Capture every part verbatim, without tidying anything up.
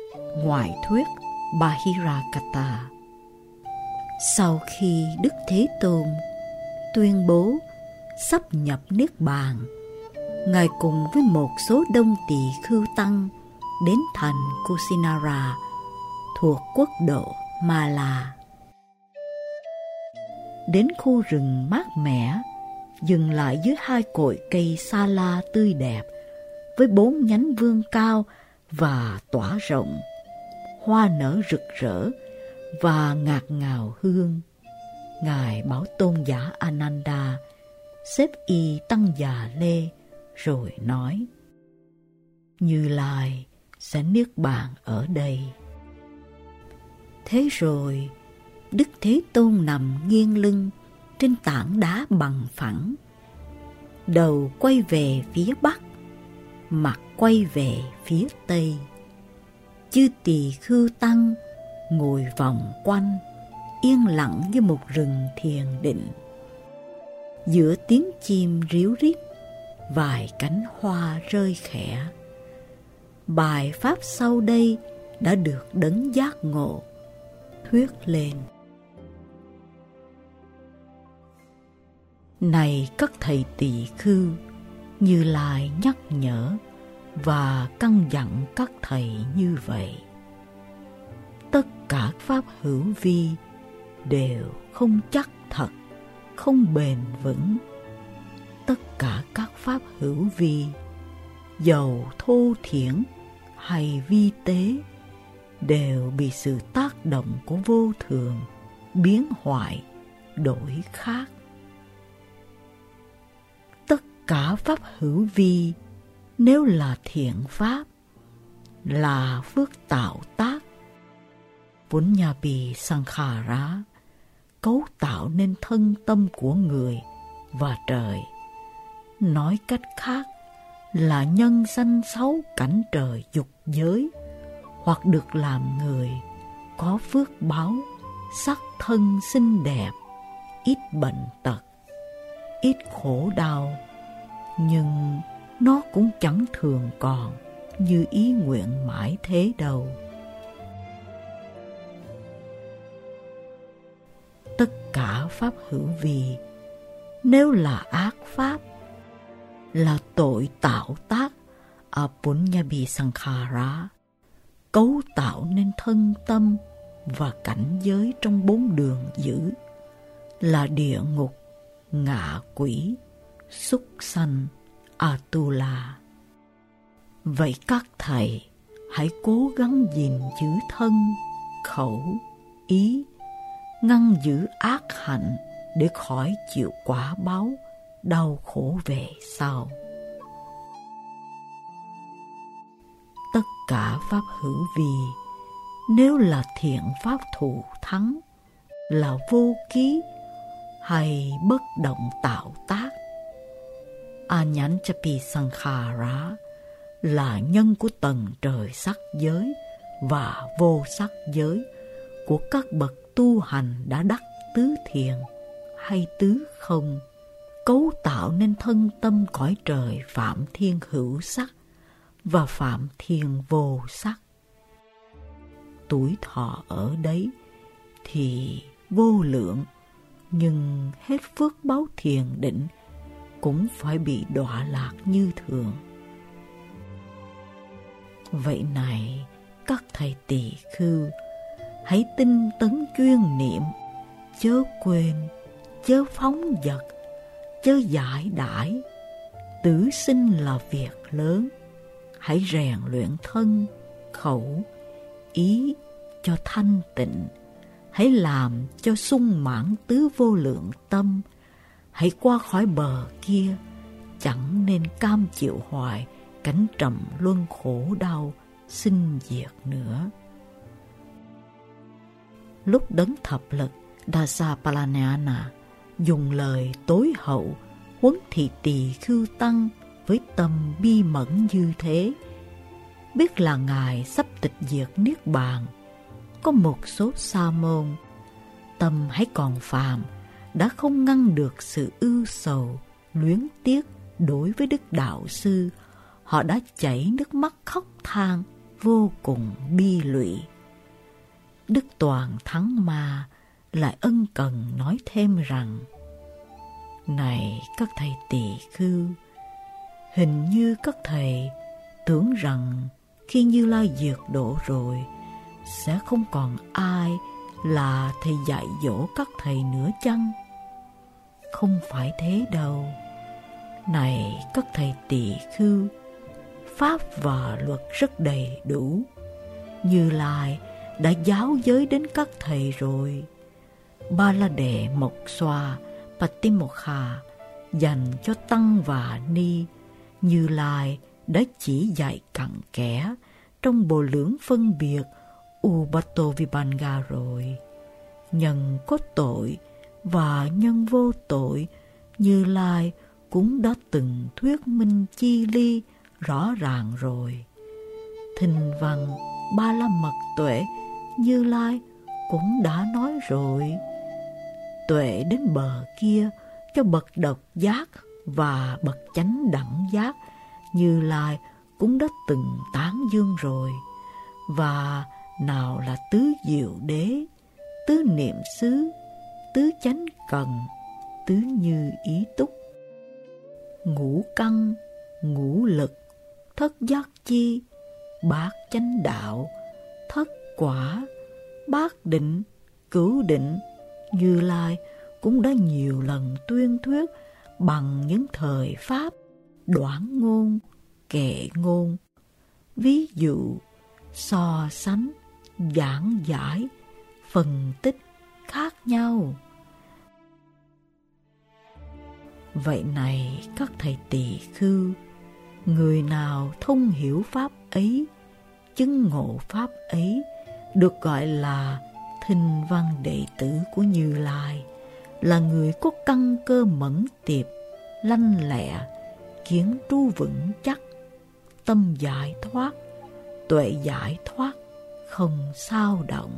Ngoại thuyết Bahirakata. Sau khi Đức Thế Tôn tuyên bố sắp nhập Niết Bàn, Ngài cùng với một số đông tỳ khưu tăng đến thành Kusinara thuộc quốc độ Mala. Đến khu rừng mát mẻ, dừng lại dưới hai cội cây sa la tươi đẹp với bốn nhánh vươn cao và tỏa rộng, hoa nở rực rỡ và ngạt ngào hương. Ngài Bảo Tôn giả Ananda xếp y tăng già lê rồi nói: Như Lai sẽ niết bàn ở đây. Thế rồi Đức Thế Tôn nằm nghiêng lưng trên tảng đá bằng phẳng, đầu quay về phía bắc, mặt quay về phía tây. Chư tỳ khưu tăng ngồi vòng quanh, yên lặng như một rừng thiền định. Giữa tiếng chim ríu rít, vài cánh hoa rơi khẽ. Bài pháp sau đây đã được đấng giác ngộ thuyết lên. Này các thầy tỳ khưu, Như Lai nhắc nhở và căn dặn các thầy như vậy: tất cả pháp hữu vi đều không chắc thật, không bền vững. Tất cả các pháp hữu vi, dầu thô thiển hay vi tế, đều bị sự tác động của vô thường biến hoại, đổi khác. Tất cả pháp hữu vi, nếu là thiện pháp, là phước tạo tác, Punyabhi Sankhara, cấu tạo nên thân tâm của người và trời. Nói cách khác là nhân sanh sáu cảnh trời dục giới, hoặc được làm người, có phước báo, sắc thân xinh đẹp, ít bệnh tật, ít khổ đau, nhưng nó cũng chẳng thường còn như ý nguyện mãi thế đâu. Tất cả pháp hữu vi, nếu là ác pháp, là tội tạo tác Apunyabhi Sankhara, cấu tạo nên thân tâm và cảnh giới trong bốn đường dữ, là địa ngục, ngạ quỷ, súc sanh, Atula. Vậy các thầy hãy cố gắng gìn giữ thân, khẩu, ý, ngăn giữ ác hạnh để khỏi chịu quả báo đau khổ về sau. Tất cả pháp hữu vi, nếu là thiện pháp thù thắng, là vô ký hay bất động tạo tác, Anyanchapi Sankhara, là nhân của tầng trời sắc giới và vô sắc giới của các bậc tu hành đã đắc tứ thiền hay tứ không, cấu tạo nên thân tâm cõi trời phạm thiên hữu sắc và phạm thiên vô sắc. Tuổi thọ ở đấy thì vô lượng, nhưng hết phước báo thiền định cũng phải bị đọa lạc như thường. Vậy này các thầy tỳ khưu, hãy tinh tấn chuyên niệm, chớ quên, chớ phóng dật, chớ giải đãi. Tử sinh là việc lớn, hãy rèn luyện thân, khẩu, ý cho thanh tịnh. Hãy làm cho sung mãn tứ vô lượng tâm. Hãy qua khỏi bờ kia, chẳng nên cam chịu hoài cảnh trầm luân khổ đau sinh diệt nữa. Lúc đấng thập lực Dasapalanana dùng lời tối hậu huấn thị tỳ khưu tăng với tâm bi mẫn như thế, biết là Ngài sắp tịch diệt niết bàn, có một số sa môn tâm hãy còn phàm đã không ngăn được sự ưu sầu luyến tiếc đối với Đức Đạo Sư. Họ đã chảy nước mắt khóc than vô cùng bi lụy. Đức Toàn Thắng Ma lại ân cần nói thêm rằng: Này các thầy tỳ khưu, hình như các thầy tưởng rằng khi Như Lai diệt độ rồi sẽ không còn ai là thầy dạy dỗ các thầy nữa chăng? Không phải thế đâu. Này các thầy tỳ khưu, pháp và luật rất đầy đủ. Như Lai đã giáo giới đến các thầy rồi. Ba La Đề Mộc Xoa Patimokkha dành cho tăng và ni, Như Lai đã chỉ dạy cặn kẽ trong bộ lưỡng phân biệt Ubato Vibhanga rồi. Nhân có tội và nhân vô tội, Như Lai cũng đã từng thuyết minh chi ly rõ ràng rồi. Thinh văn Ba La Mật Tuệ, Như Lai cũng đã nói rồi. Tuệ đến bờ kia cho bậc độc giác và bậc chánh đẳng giác, Như Lai cũng đã từng tán dương rồi. Và nào là tứ diệu đế, tứ niệm xứ, tứ chánh cần, tứ như ý túc, ngũ căn, ngũ lực, thất giác chi, bát chánh đạo, thất quả, bát định, cửu định, Như Lai cũng đã nhiều lần tuyên thuyết bằng những thời pháp đoản ngôn, kệ ngôn, ví dụ, so sánh, giảng giải, phân tích khác nhau. Vậy này các thầy tỳ khưu, người nào thông hiểu pháp ấy, chứng ngộ pháp ấy, được gọi là thinh văn đệ tử của Như Lai, là người có căn cơ mẫn tiệp, lanh lẹ, kiến tru vững chắc, tâm giải thoát, tuệ giải thoát, không xao động.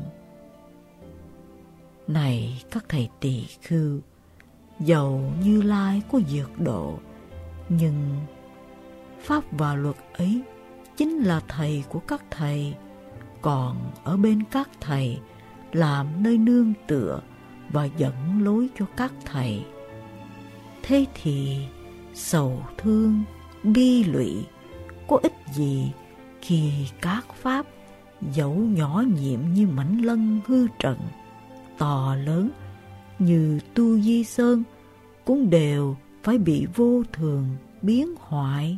Này các thầy tỳ khưu, dầu Như Lai có diệt độ, nhưng pháp và luật ấy chính là thầy của các thầy, còn ở bên các thầy làm nơi nương tựa và dẫn lối cho các thầy. Thế thì sầu thương, bi lụy có ích gì khi các pháp dẫu nhỏ nhiệm như mảnh lân hư trần, to lớn như Tu Di Sơn, cũng đều phải bị vô thường biến hoại.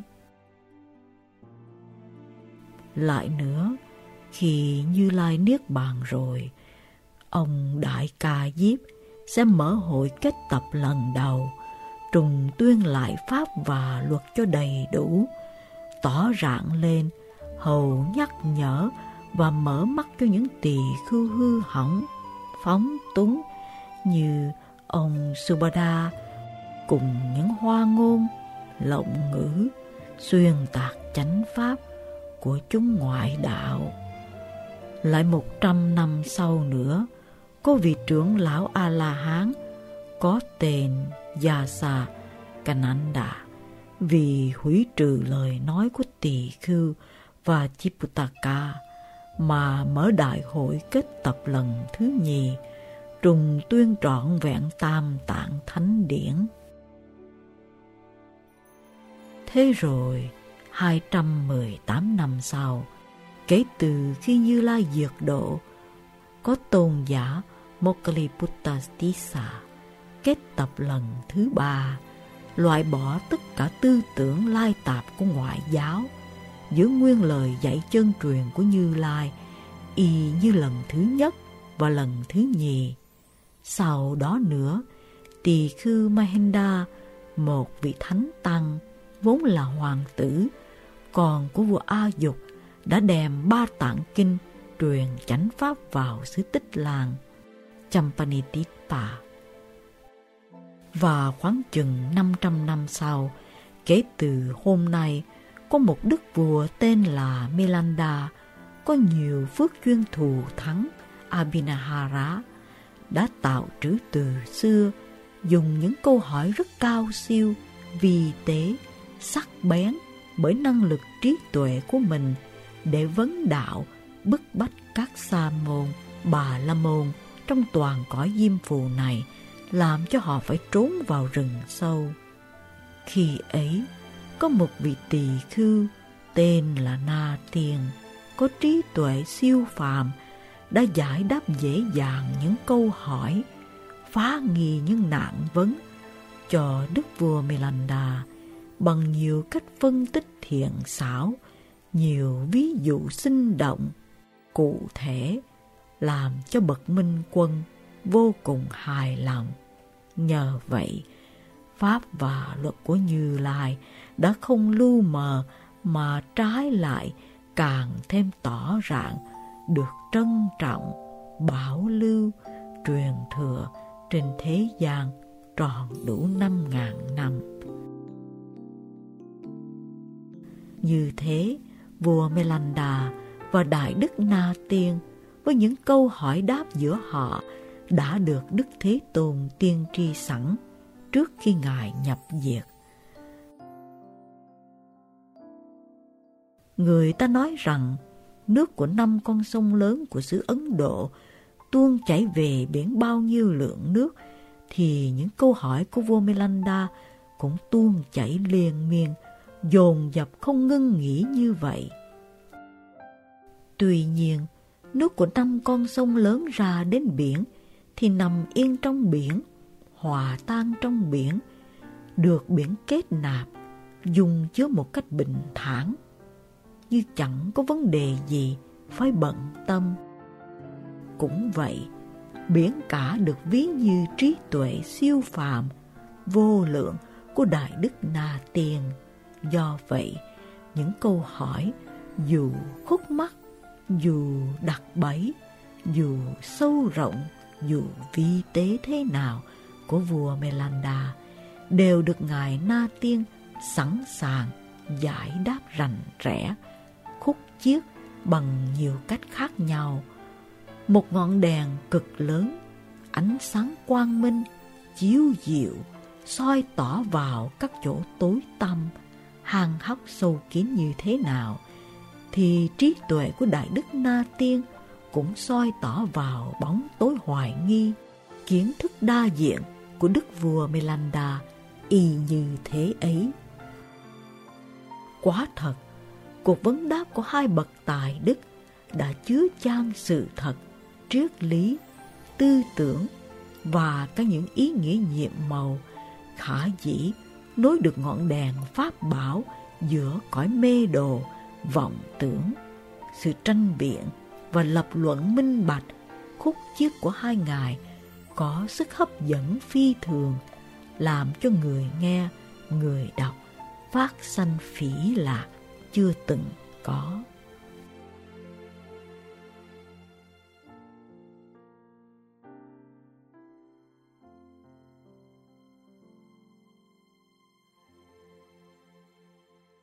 Lại nữa, khi Như Lai niết bàn rồi, ông Đại Ca Diếp sẽ mở hội kết tập lần đầu, trùng tuyên lại pháp và luật cho đầy đủ, tỏ rạng lên, hầu nhắc nhở và mở mắt cho những tỳ khưu hư hỏng, phóng túng như ông Subhadha, cùng những hoa ngôn, lộng ngữ, xuyên tạc chánh pháp của chúng ngoại đạo. Lại một trăm năm sau nữa, có vị trưởng lão A-la-hán có tên Yasa Kananda, vì hủy trừ lời nói của tỳ khưu và Chiputaka mà mở đại hội kết tập lần thứ nhì, trùng tuyên trọn vẹn tam tạng thánh điển. Thế rồi, hai trăm mười tám năm sau, kể từ khi Như Lai diệt độ, có tôn giả Mokkaliputta Tissa kết tập lần thứ ba, loại bỏ tất cả tư tưởng lai tạp của ngoại giáo, giữ nguyên lời dạy chân truyền của Như Lai, y như lần thứ nhất và lần thứ nhì. Sau đó nữa, tỳ khưu Mahinda, một vị thánh tăng, vốn là hoàng tử, con của vua A Dục, đã đem ba tạng kinh truyền chánh pháp vào xứ Tích Lan, Champanitipa. Và khoảng chừng năm trăm năm sau, kể từ hôm nay, có một đức vua tên là Milanda, có nhiều phước duyên thù thắng Abhinahara, đã tạo trữ từ xưa, dùng những câu hỏi rất cao siêu, vi tế, sắc bén bởi năng lực trí tuệ của mình, để vấn đạo, bức bách các sa môn, bà la môn trong toàn cõi diêm phù này, làm cho họ phải trốn vào rừng sâu. Khi ấy, có một vị tỳ khưu tên là Na Tiên, có trí tuệ siêu phàm, đã giải đáp dễ dàng những câu hỏi, phá nghi những nạn vấn cho đức vua Milanda bằng nhiều cách phân tích thiện xảo, nhiều ví dụ sinh động, cụ thể, làm cho bậc minh quân vô cùng hài lòng. Nhờ vậy, pháp và luật của Như Lai đã không lu mờ mà trái lại càng thêm tỏ rạng, được trân trọng, bảo lưu, truyền thừa trên thế gian tròn đủ năm ngàn năm. Như thế, vua Milanda và Đại Đức Na Tiên với những câu hỏi đáp giữa họ đã được Đức Thế Tôn tiên tri sẵn trước khi Ngài nhập diệt. Người ta nói rằng nước của năm con sông lớn của xứ Ấn Độ tuôn chảy về biển bao nhiêu lượng nước, thì những câu hỏi của vua Milanda cũng tuôn chảy liên miên, dồn dập không ngưng nghỉ như vậy. Tuy nhiên, nước của năm con sông lớn ra đến biển thì nằm yên trong biển, hòa tan trong biển, được biển kết nạp, dùng chứa một cách bình thản, như chẳng có vấn đề gì phải bận tâm. Cũng vậy, biển cả được ví như trí tuệ siêu phàm, vô lượng của Đại Đức Na Tiên. Do vậy, những câu hỏi dù khúc mắc, dù đặc bẫy, dù sâu rộng, dù vi tế thế nào của vua Milanda đều được Ngài Na Tiên sẵn sàng giải đáp rành rẽ, khúc chiết bằng nhiều cách khác nhau. Một ngọn đèn cực lớn, ánh sáng quang minh, chiếu diệu, soi tỏ vào các chỗ tối tăm, hang hốc sâu kín như thế nào, thì trí tuệ của Đại Đức Na Tiên cũng soi tỏ vào bóng tối hoài nghi, kiến thức đa diện của Đức vua Milanda y như thế ấy. Quả thật, cuộc vấn đáp của hai bậc tài đức đã chứa chan sự thật, triết lý, tư tưởng và các những ý nghĩa nhiệm màu khả dĩ nối được ngọn đèn pháp bảo giữa cõi mê đồ, vọng tưởng. Sự tranh biện và lập luận minh bạch, khúc chiết của hai ngài có sức hấp dẫn phi thường, làm cho người nghe, người đọc phát sanh phỉ lạc chưa từng có.